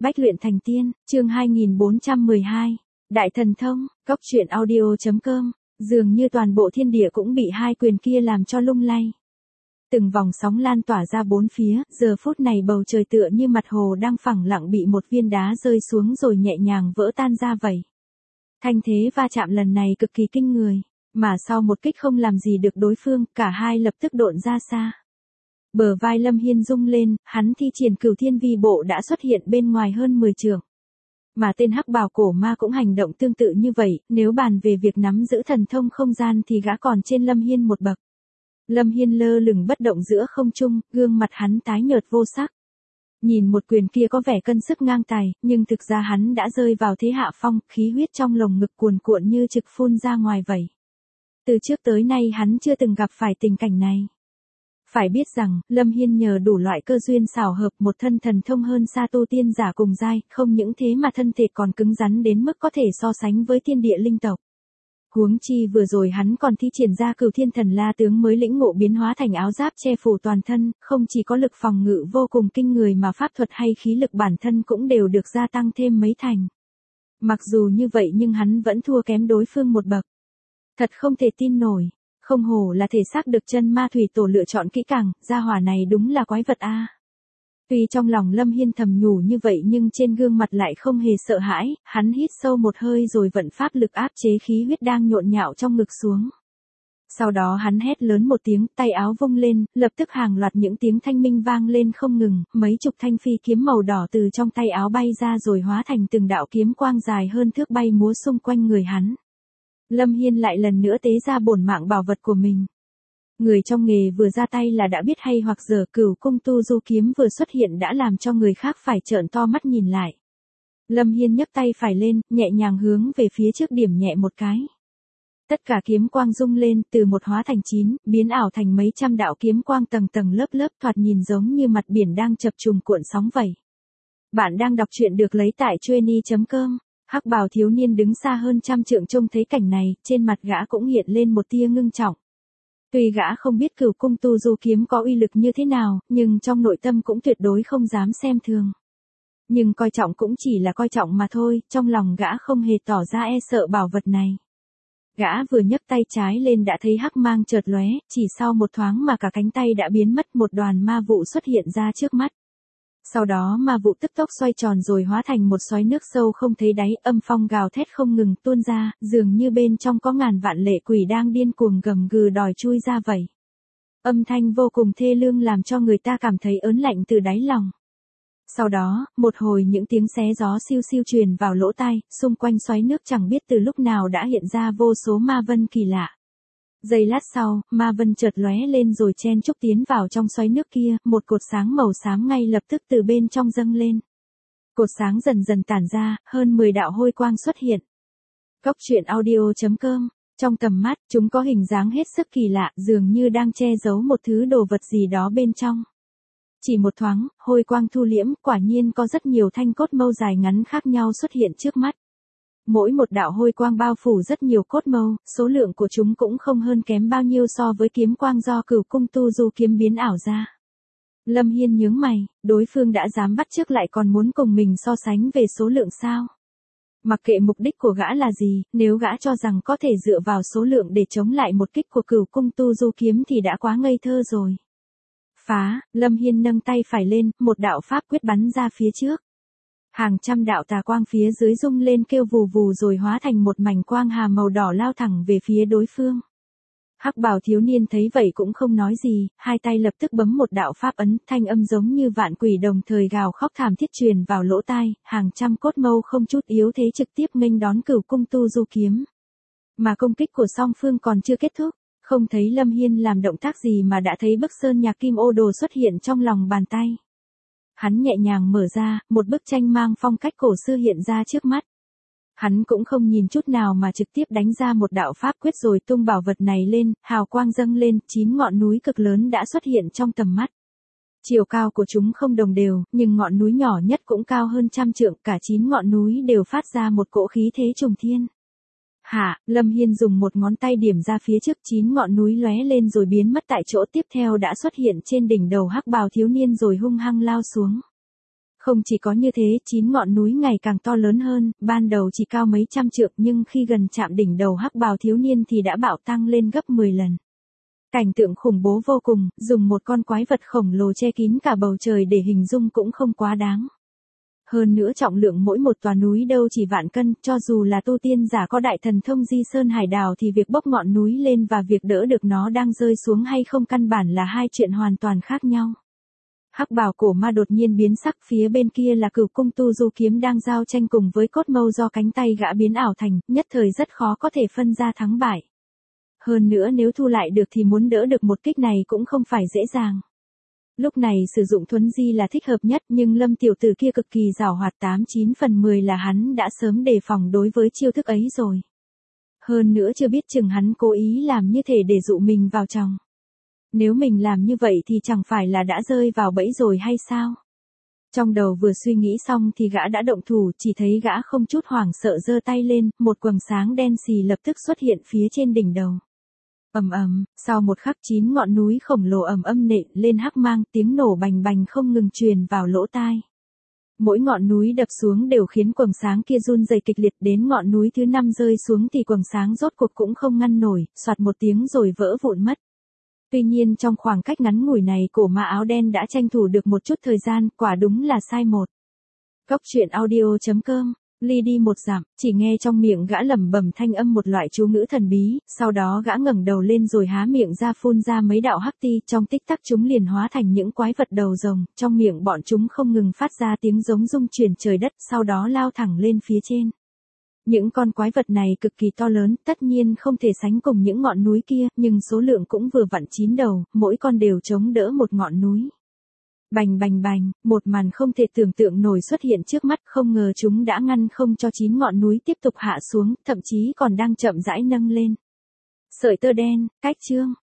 Bách luyện thành tiên, chương 2412. Đại thần thông, Cốc truyện audio.com. Dường như toàn bộ thiên địa cũng bị hai quyền kia làm cho lung lay. Từng vòng sóng lan tỏa ra bốn phía, giờ phút này bầu trời tựa như mặt hồ đang phẳng lặng bị một viên đá rơi xuống rồi nhẹ nhàng vỡ tan ra vậy. Thanh thế va chạm lần này cực kỳ kinh người, mà sau một kích không làm gì được đối phương, cả hai lập tức độn ra xa. Bờ vai Lâm Hiên rung lên, hắn thi triển Cửu Thiên Vi Bộ đã xuất hiện bên ngoài hơn 10 trượng. Mà tên hắc bào cổ ma cũng hành động tương tự như vậy, nếu bàn về việc nắm giữ thần thông không gian thì gã còn trên Lâm Hiên một bậc. Lâm Hiên lơ lửng bất động giữa không trung, gương mặt hắn tái nhợt vô sắc. Nhìn một quyền kia có vẻ cân sức ngang tài, nhưng thực ra hắn đã rơi vào thế hạ phong, khí huyết trong lồng ngực cuồn cuộn như trực phun ra ngoài vậy. Từ trước tới nay hắn chưa từng gặp phải tình cảnh này. Phải biết rằng, Lâm Hiên nhờ đủ loại cơ duyên xảo hợp một thân thần thông hơn xa tu tiên giả cùng giai, không những thế mà thân thể còn cứng rắn đến mức có thể so sánh với thiên địa linh tộc. Huống chi vừa rồi hắn còn thi triển ra Cửu Thiên Thần La tướng mới lĩnh ngộ biến hóa thành áo giáp che phủ toàn thân, không chỉ có lực phòng ngự vô cùng kinh người mà pháp thuật hay khí lực bản thân cũng đều được gia tăng thêm mấy thành. Mặc dù như vậy nhưng hắn vẫn thua kém đối phương một bậc. Thật không thể tin nổi. Không hổ là thể xác được chân ma thủy tổ lựa chọn kỹ càng, gia hỏa này đúng là quái vật a. Tuy trong lòng Lâm Hiên thầm nhủ như vậy nhưng trên gương mặt lại không hề sợ hãi, hắn hít sâu một hơi rồi vận pháp lực áp chế khí huyết đang nhộn nhạo trong ngực xuống. Sau đó hắn hét lớn một tiếng, tay áo vung lên, lập tức hàng loạt những tiếng thanh minh vang lên không ngừng, mấy chục thanh phi kiếm màu đỏ từ trong tay áo bay ra rồi hóa thành từng đạo kiếm quang dài hơn thước bay múa xung quanh người hắn. Lâm Hiên lại lần nữa tế ra bổn mạng bảo vật của mình. Người trong nghề vừa ra tay là đã biết hay hoặc giờ Cửu Cung Tu Du kiếm vừa xuất hiện đã làm cho người khác phải trợn to mắt nhìn lại. Lâm Hiên nhấc tay phải lên, nhẹ nhàng hướng về phía trước điểm nhẹ một cái. Tất cả kiếm quang rung lên, từ một hóa thành 9, biến ảo thành mấy trăm đạo kiếm quang tầng tầng lớp lớp thoạt nhìn giống như mặt biển đang chập trùng cuộn sóng vậy. Bạn đang đọc truyện được lấy tại Chueny.com. Hắc bào thiếu niên đứng xa hơn trăm trượng trông thấy cảnh này, trên mặt gã cũng hiện lên một tia ngưng trọng. Tuy gã không biết Cửu Cung Tu Du kiếm có uy lực như thế nào, nhưng trong nội tâm cũng tuyệt đối không dám xem thường. Nhưng coi trọng cũng chỉ là coi trọng mà thôi, trong lòng gã không hề tỏ ra e sợ bảo vật này. Gã vừa nhấc tay trái lên đã thấy hắc mang chợt lóe, chỉ sau một thoáng mà cả cánh tay đã biến mất, một đoàn ma vụ xuất hiện ra trước mắt. Sau đó ma vụ tức tốc xoay tròn rồi hóa thành một xoáy nước sâu không thấy đáy, âm phong gào thét không ngừng tuôn ra, dường như bên trong có ngàn vạn lệ quỷ đang điên cuồng gầm gừ đòi chui ra vậy. Âm thanh vô cùng thê lương làm cho người ta cảm thấy ớn lạnh từ đáy lòng. Sau đó, một hồi những tiếng xé gió xiu xiu truyền vào lỗ tai, xung quanh xoáy nước chẳng biết từ lúc nào đã hiện ra vô số ma vân kỳ lạ. Giây lát sau, ma vân chợt lóe lên rồi chen chúc tiến vào trong xoáy nước kia, một cột sáng màu xám ngay lập tức từ bên trong dâng lên. Cột sáng dần dần tản ra, hơn 10 đạo hôi quang xuất hiện. Cốc truyện audio.com. Trong tầm mắt, chúng có hình dáng hết sức kỳ lạ, dường như đang che giấu một thứ đồ vật gì đó bên trong. Chỉ một thoáng, hôi quang thu liễm, quả nhiên có rất nhiều thanh cốt mâu dài ngắn khác nhau xuất hiện trước mắt. Mỗi một đạo hôi quang bao phủ rất nhiều cốt mâu, số lượng của chúng cũng không hơn kém bao nhiêu so với kiếm quang do Cửu Cung Tu Du kiếm biến ảo ra. Lâm Hiên nhướng mày, đối phương đã dám bắt chước lại còn muốn cùng mình so sánh về số lượng sao? Mặc kệ mục đích của gã là gì, nếu gã cho rằng có thể dựa vào số lượng để chống lại một kích của Cửu Cung Tu Du kiếm thì đã quá ngây thơ rồi. Phá, Lâm Hiên nâng tay phải lên, một đạo pháp quyết bắn ra phía trước. Hàng trăm đạo tà quang phía dưới rung lên kêu vù vù rồi hóa thành một mảnh quang hà màu đỏ lao thẳng về phía đối phương. Hắc bào thiếu niên thấy vậy cũng không nói gì, hai tay lập tức bấm một đạo pháp ấn, thanh âm giống như vạn quỷ đồng thời gào khóc thảm thiết truyền vào lỗ tai, hàng trăm cốt mâu không chút yếu thế trực tiếp nghênh đón Cửu Cung Tu Du kiếm. Mà công kích của song phương còn chưa kết thúc, không thấy Lâm Hiên làm động tác gì mà đã thấy bức sơn nhạc kim ô đồ xuất hiện trong lòng bàn tay. Hắn nhẹ nhàng mở ra, một bức tranh mang phong cách cổ xưa hiện ra trước mắt. Hắn cũng không nhìn chút nào mà trực tiếp đánh ra một đạo pháp quyết rồi tung bảo vật này lên, hào quang dâng lên, 9 ngọn núi cực lớn đã xuất hiện trong tầm mắt. Chiều cao của chúng không đồng đều, nhưng ngọn núi nhỏ nhất cũng cao hơn trăm trượng, cả 9 ngọn núi đều phát ra một cỗ khí thế trùng thiên. Hạ, Lâm Hiên dùng một ngón tay điểm ra phía trước, 9 ngọn núi lóe lên rồi biến mất tại chỗ, tiếp theo đã xuất hiện trên đỉnh đầu hắc bào thiếu niên rồi hung hăng lao xuống. Không chỉ có như thế, 9 ngọn núi ngày càng to lớn hơn, ban đầu chỉ cao mấy trăm trượng nhưng khi gần chạm đỉnh đầu hắc bào thiếu niên thì đã bạo tăng lên gấp 10 lần. Cảnh tượng khủng bố vô cùng, dùng một con quái vật khổng lồ che kín cả bầu trời để hình dung cũng không quá đáng. Hơn nữa trọng lượng mỗi một tòa núi đâu chỉ vạn cân, cho dù là tu tiên giả có đại thần thông di sơn hải đảo thì việc bốc ngọn núi lên và việc đỡ được nó đang rơi xuống hay không căn bản là hai chuyện hoàn toàn khác nhau. Hắc bào cổ ma đột nhiên biến sắc, phía bên kia là Cửu cung tu du kiếm đang giao tranh cùng với cốt mâu do cánh tay gã biến ảo thành, nhất thời rất khó có thể phân ra thắng bại. Hơn nữa nếu thu lại được thì muốn đỡ được một kích này cũng không phải dễ dàng. Lúc này sử dụng thuấn di là thích hợp nhất, nhưng Lâm tiểu tử kia cực kỳ giàu hoạt, 89 phần 10 là hắn đã sớm đề phòng đối với chiêu thức ấy rồi. Hơn nữa chưa biết chừng hắn cố ý làm như thể để dụ mình vào trong. Nếu mình làm như vậy thì chẳng phải là đã rơi vào bẫy rồi hay sao? Trong đầu vừa suy nghĩ xong thì gã đã động thủ, chỉ thấy gã không chút hoảng sợ giơ tay lên, một quầng sáng đen xì lập tức xuất hiện phía trên đỉnh đầu. Ầm ầm, sau một khắc 9 ngọn núi khổng lồ ầm ầm nện lên hắc mang, tiếng nổ bành bành không ngừng truyền vào lỗ tai. Mỗi ngọn núi đập xuống đều khiến quầng sáng kia run rẩy kịch liệt, đến ngọn núi thứ 5 rơi xuống thì quầng sáng rốt cuộc cũng không ngăn nổi, soạt một tiếng rồi vỡ vụn mất. Tuy nhiên trong khoảng cách ngắn ngủi này cổ ma áo đen đã tranh thủ được một chút thời gian, quả đúng là sai một. Cốc truyện audio.com, ly đi một dặm, chỉ nghe trong miệng gã lẩm bẩm thanh âm một loại chú ngữ thần bí, sau đó gã ngẩng đầu lên rồi há miệng ra phun ra mấy đạo hắc ti, trong tích tắc chúng liền hóa thành những quái vật đầu rồng, trong miệng bọn chúng không ngừng phát ra tiếng giống rung chuyển trời đất, sau đó lao thẳng lên phía trên. Những con quái vật này cực kỳ to lớn, tất nhiên không thể sánh cùng những ngọn núi kia, nhưng số lượng cũng vừa vặn 9 đầu, mỗi con đều chống đỡ một ngọn núi. Bành bành bành, một màn không thể tưởng tượng nổi xuất hiện trước mắt, không ngờ chúng đã ngăn không cho 9 ngọn núi tiếp tục hạ xuống, thậm chí còn đang chậm rãi nâng lên. Sợi tơ đen, cách chương.